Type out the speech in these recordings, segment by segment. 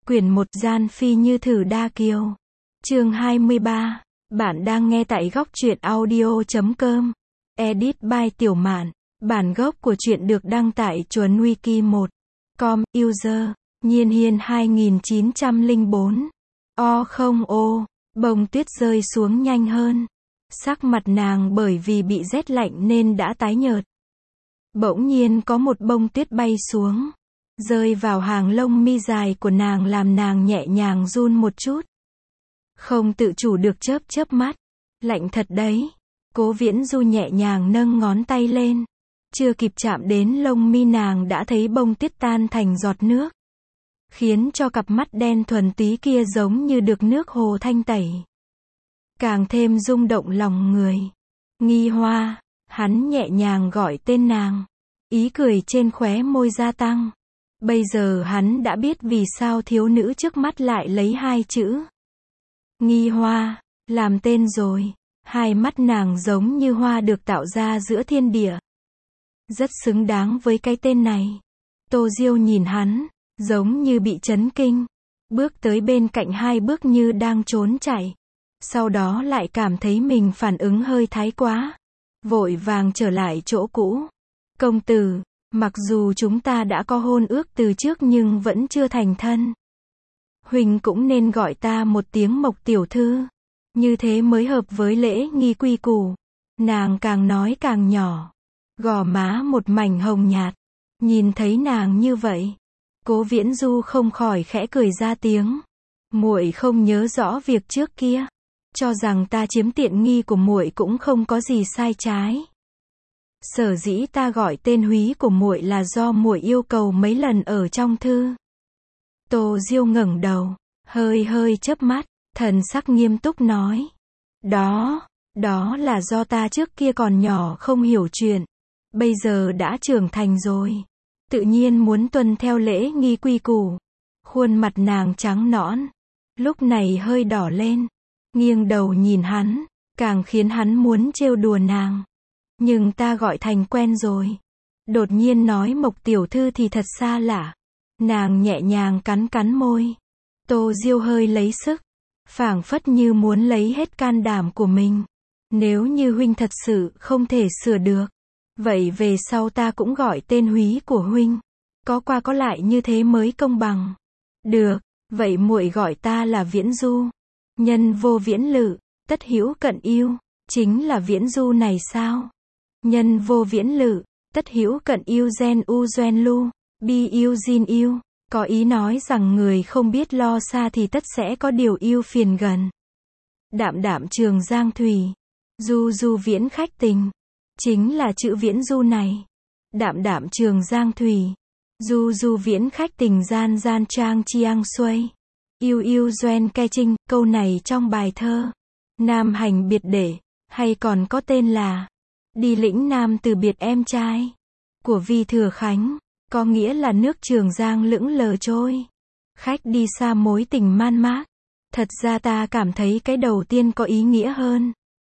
Quyển 1 Gian Phi Như Thử Đa Kiều. Chương 23. Bạn đang nghe tại góc truyện audio.com. Edit by Tiểu Mạn. Bản gốc của truyện được đăng tại Chuẩn Wiki 1.com. User Nhiên Hiên 2904. O. Bông tuyết rơi xuống nhanh hơn. Sắc mặt nàng bởi vì bị rét lạnh nên đã tái nhợt. Bỗng nhiên có một bông tuyết bay xuống, rơi vào hàng lông mi dài của nàng làm nàng nhẹ nhàng run một chút. Không tự chủ được chớp mắt. Lạnh thật đấy. Cố Viễn Du nhẹ nhàng nâng ngón tay lên. Chưa kịp chạm đến lông mi nàng đã thấy bông tuyết tan thành giọt nước, khiến cho cặp mắt đen thuần túy kia giống như được nước hồ thanh tẩy, càng thêm rung động lòng người. Nghi Hoa. Hắn nhẹ nhàng gọi tên nàng. Ý cười trên khóe môi gia tăng. Bây giờ hắn đã biết vì sao thiếu nữ trước mắt lại lấy hai chữ Nghi Hoa làm tên rồi. Hai mắt nàng giống như hoa được tạo ra giữa thiên địa, rất xứng đáng với cái tên này. Tô Diêu nhìn hắn, giống như bị chấn kinh, bước tới bên cạnh hai bước như đang trốn chạy. Sau đó lại cảm thấy mình phản ứng hơi thái quá, vội vàng trở lại chỗ cũ. Công tử, mặc dù chúng ta đã có hôn ước từ trước nhưng vẫn chưa thành thân. Huynh cũng nên gọi ta một tiếng Mộc tiểu thư, như thế mới hợp với lễ nghi quy củ. Nàng càng nói càng nhỏ, gò má một mảnh hồng nhạt. Nhìn thấy nàng như vậy, Cố Viễn Du không khỏi khẽ cười ra tiếng. Muội không nhớ rõ việc trước kia, cho rằng ta chiếm tiện nghi của muội cũng không có gì sai trái. Sở dĩ ta gọi tên húy của muội là do muội yêu cầu mấy lần ở trong thư. Tô Diêu ngẩng đầu, hơi chớp mắt, thần sắc nghiêm túc nói. Đó là do ta trước kia còn nhỏ không hiểu chuyện. Bây giờ đã trưởng thành rồi, tự nhiên muốn tuân theo lễ nghi quy củ. Khuôn mặt nàng trắng nõn, lúc này hơi đỏ lên, nghiêng đầu nhìn hắn, càng khiến hắn muốn trêu đùa nàng. Nhưng ta gọi thành quen rồi. Đột nhiên nói Mộc tiểu thư thì thật xa lạ. Nàng nhẹ nhàng cắn môi. Tô Diêu hơi lấy sức, phảng phất như muốn lấy hết can đảm của mình. Nếu như huynh thật sự không thể sửa được, vậy về sau ta cũng gọi tên húy của huynh. Có qua có lại như thế mới công bằng. Được, vậy muội gọi ta là Viễn Du. Nhân vô viễn lự, tất hữu cận yêu. Chính là Viễn Du này sao? Nhân vô viễn lự, tất hữu cận yêu gen u gen lu, bi yêu jin yêu. Có ý nói rằng người không biết lo xa thì tất sẽ có điều yêu phiền gần. Đạm trường giang thủy, du viễn khách tình. Chính là chữ Viễn Du này. Đạm trường giang thủy, du viễn khách tình gian trang chiang xuôi. Yêu doen ke trinh. Câu này trong bài thơ Nam Hành Biệt Để, hay còn có tên là Đi lĩnh Nam từ biệt em trai của Vi Thừa Khánh, có nghĩa là nước Trường Giang lững lờ trôi, khách đi xa mối tình man mác. Thật ra ta cảm thấy cái đầu tiên có ý nghĩa hơn.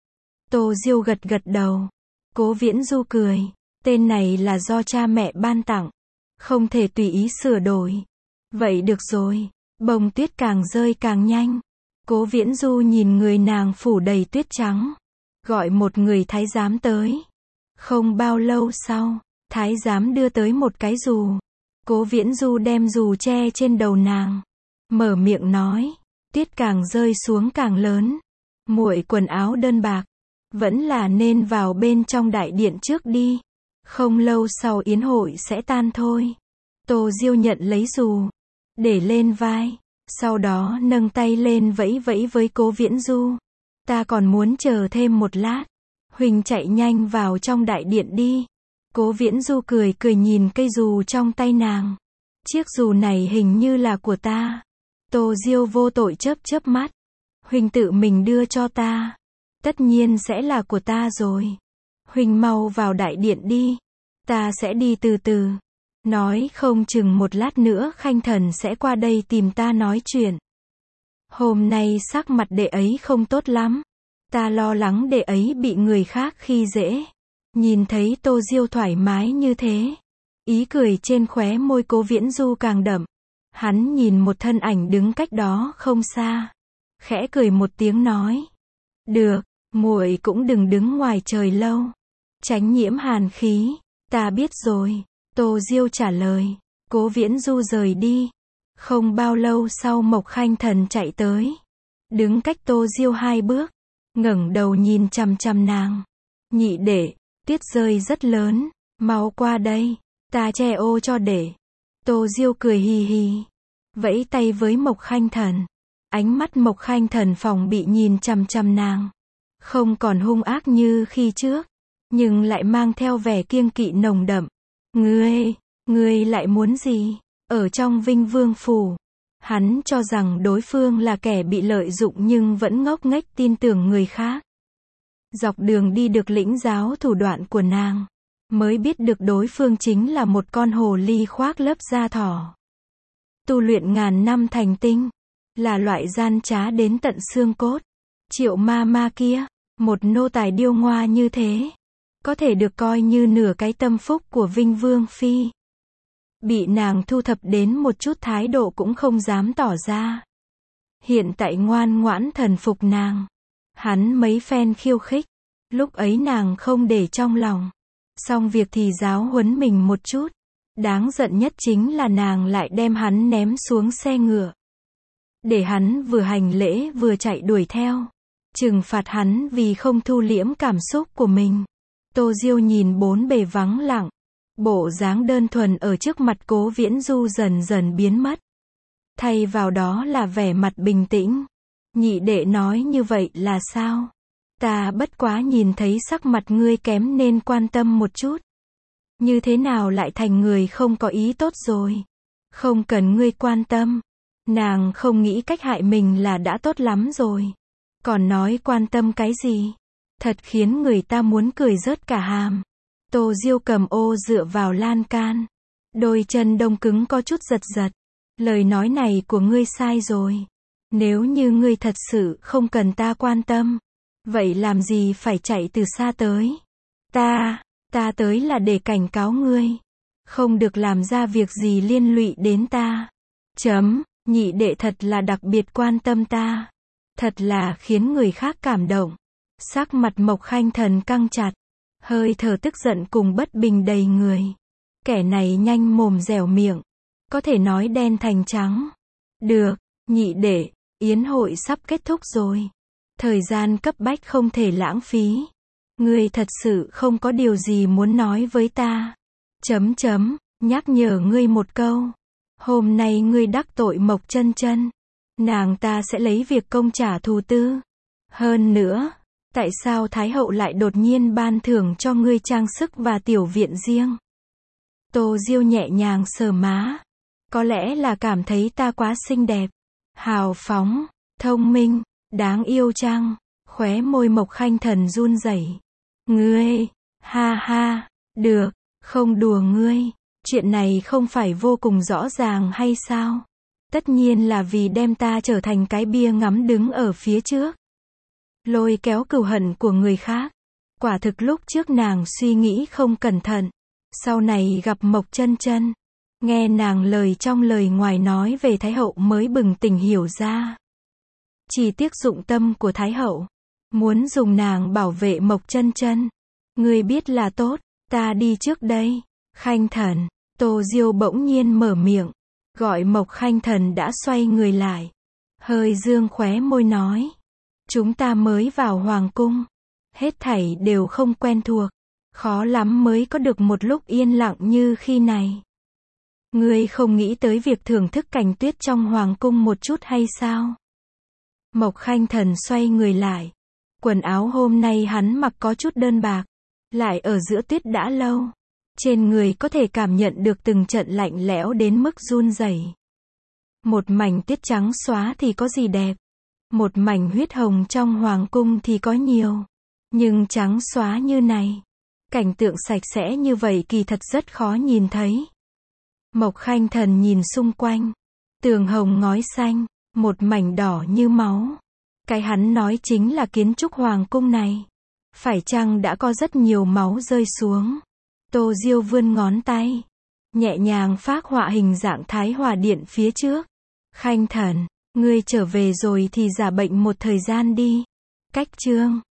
Tô Diêu gật đầu. Cố Viễn Du cười. Tên này là do cha mẹ ban tặng, không thể tùy ý sửa đổi. Vậy được rồi. Bông tuyết càng rơi càng nhanh. Cố Viễn Du nhìn người nàng phủ đầy tuyết trắng, gọi một người thái giám tới. Không bao lâu sau, thái giám đưa tới một cái dù. Cố Viễn Du đem dù che trên đầu nàng, mở miệng nói. Tuyết càng rơi xuống càng lớn. Muội quần áo đơn bạc, vẫn là nên vào bên trong đại điện trước đi. Không lâu sau yến hội sẽ tan thôi. Tô Diêu nhận lấy dù, để lên vai, sau đó nâng tay lên vẫy với Cố Viễn Du. Ta còn muốn chờ thêm một lát. Huynh chạy nhanh vào trong đại điện đi. Cố Viễn Du cười nhìn cây dù trong tay nàng. Chiếc dù này hình như là của ta. Tô Diêu vô tội chớp mắt. Huynh tự mình đưa cho ta, tất nhiên sẽ là của ta rồi. Huynh mau vào đại điện đi, ta sẽ đi từ từ. Nói không chừng một lát nữa Khanh Thần sẽ qua đây tìm ta nói chuyện. Hôm nay sắc mặt đệ ấy không tốt lắm, ta lo lắng đệ ấy bị người khác khi dễ. Nhìn thấy Tô Diêu thoải mái như thế, ý cười trên khóe môi Cố Viễn Du càng đậm. Hắn nhìn một thân ảnh đứng cách đó không xa, khẽ cười một tiếng nói. Được, muội cũng đừng đứng ngoài trời lâu, tránh nhiễm hàn khí. Ta biết rồi, Tô Diêu trả lời. Cố Viễn Du rời đi. Không bao lâu sau Mộc Khanh Thần chạy tới, đứng cách Tô Diêu 2 bước, ngẩng đầu nhìn chằm chằm nàng. Nhị đệ, tuyết rơi rất lớn, mau qua đây, ta che ô cho đệ. Tô Diêu cười hì hì, vẫy tay với Mộc Khanh Thần. Ánh mắt Mộc Khanh Thần phòng bị nhìn chằm chằm nàng, không còn hung ác như khi trước, nhưng lại mang theo vẻ kiêng kỵ nồng đậm. Ngươi lại muốn gì? Ở trong Vinh Vương Phủ, hắn cho rằng đối phương là kẻ bị lợi dụng nhưng vẫn ngốc nghếch tin tưởng người khác. Dọc đường đi được lĩnh giáo thủ đoạn của nàng, mới biết được đối phương chính là một con hồ ly khoác lớp da thỏ. Tu luyện ngàn năm thành tinh, là loại gian trá đến tận xương cốt. Triệu ma ma kia, một nô tài điêu ngoa như thế, có thể được coi như nửa cái tâm phúc của Vinh Vương Phi. Bị nàng thu thập đến một chút thái độ cũng không dám tỏ ra. Hiện tại ngoan ngoãn thần phục nàng. Hắn mấy phen khiêu khích, lúc ấy nàng không để trong lòng. Xong việc thì giáo huấn mình một chút. Đáng giận nhất chính là nàng lại đem hắn ném xuống xe ngựa, để hắn vừa hành lễ vừa chạy đuổi theo. Trừng phạt hắn vì không thu liễm cảm xúc của mình. Tô Diêu nhìn bốn bề vắng lặng, bộ dáng đơn thuần ở trước mặt Cố Viễn Du dần dần biến mất. Thay vào đó là vẻ mặt bình tĩnh. Nhị đệ nói như vậy là sao? Ta bất quá nhìn thấy sắc mặt ngươi kém nên quan tâm một chút. Như thế nào lại thành người không có ý tốt rồi? Không cần ngươi quan tâm. Nàng không nghĩ cách hại mình là đã tốt lắm rồi. Còn nói quan tâm cái gì? Thật khiến người ta muốn cười rớt cả hàm. Tô Diêu cầm ô dựa vào lan can. Đôi chân đông cứng có chút giật giật. Lời nói này của ngươi sai rồi. Nếu như ngươi thật sự không cần ta quan tâm, vậy làm gì phải chạy từ xa tới? Ta tới là để cảnh cáo ngươi. Không được làm ra việc gì liên lụy đến ta. Nhị đệ thật là đặc biệt quan tâm ta. Thật là khiến người khác cảm động. Sắc mặt Mộc Khanh Thần căng chặt. Hơi thở tức giận cùng bất bình đầy người. Kẻ này nhanh mồm dẻo miệng. Có thể nói đen thành trắng. Được, nhị đệ, yến hội sắp kết thúc rồi. Thời gian cấp bách không thể lãng phí. Ngươi thật sự không có điều gì muốn nói với ta. Nhắc nhở ngươi một câu. Hôm nay ngươi đắc tội Mộc Chân Chân, nàng ta sẽ lấy việc công trả thù tư. Hơn nữa, tại sao Thái hậu lại đột nhiên ban thưởng cho ngươi trang sức và tiểu viện riêng? Tô Diêu nhẹ nhàng sờ má. Có lẽ là cảm thấy ta quá xinh đẹp, hào phóng, thông minh, đáng yêu chăng? Khóe môi Mộc Khanh Thần run rẩy. Ngươi, ha, được, không đùa ngươi. Chuyện này không phải vô cùng rõ ràng hay sao? Tất nhiên là vì đem ta trở thành cái bia ngắm đứng ở phía trước. Lôi kéo cừu hận của người khác. Quả thực lúc trước nàng suy nghĩ không cẩn thận. Sau này gặp Mộc Chân Chân, nghe nàng lời trong lời ngoài nói về Thái hậu mới bừng tỉnh hiểu ra. Chỉ tiếc dụng tâm của Thái hậu, muốn dùng nàng bảo vệ Mộc Chân Chân. Ngươi biết là tốt, ta đi trước đây. Khanh Thần, Tô Diêu bỗng nhiên mở miệng, gọi Mộc Khanh Thần đã xoay người lại. Hơi dương khóe môi nói. Chúng ta mới vào hoàng cung. Hết thảy đều không quen thuộc. Khó lắm mới có được một lúc yên lặng như khi này. Ngươi không nghĩ tới việc thưởng thức cảnh tuyết trong hoàng cung một chút hay sao? Mộc Khanh Thần xoay người lại. Quần áo hôm nay hắn mặc có chút đơn bạc, lại ở giữa tuyết đã lâu. Trên người có thể cảm nhận được từng trận lạnh lẽo đến mức run rẩy. Một mảnh tuyết trắng xóa thì có gì đẹp? Một mảnh huyết hồng trong hoàng cung thì có nhiều. Nhưng trắng xóa như này, cảnh tượng sạch sẽ như vậy kỳ thật rất khó nhìn thấy. Mộc Khanh Thần nhìn xung quanh. Tường hồng ngói xanh, một mảnh đỏ như máu. Cái hắn nói chính là kiến trúc hoàng cung này. Phải chăng đã có rất nhiều máu rơi xuống? Tô Diêu vươn ngón tay. nhẹ nhàng phác họa hình dạng Thái Hòa Điện phía trước. Khanh Thần, ngươi trở về rồi thì giả bệnh một thời gian đi. Cách chương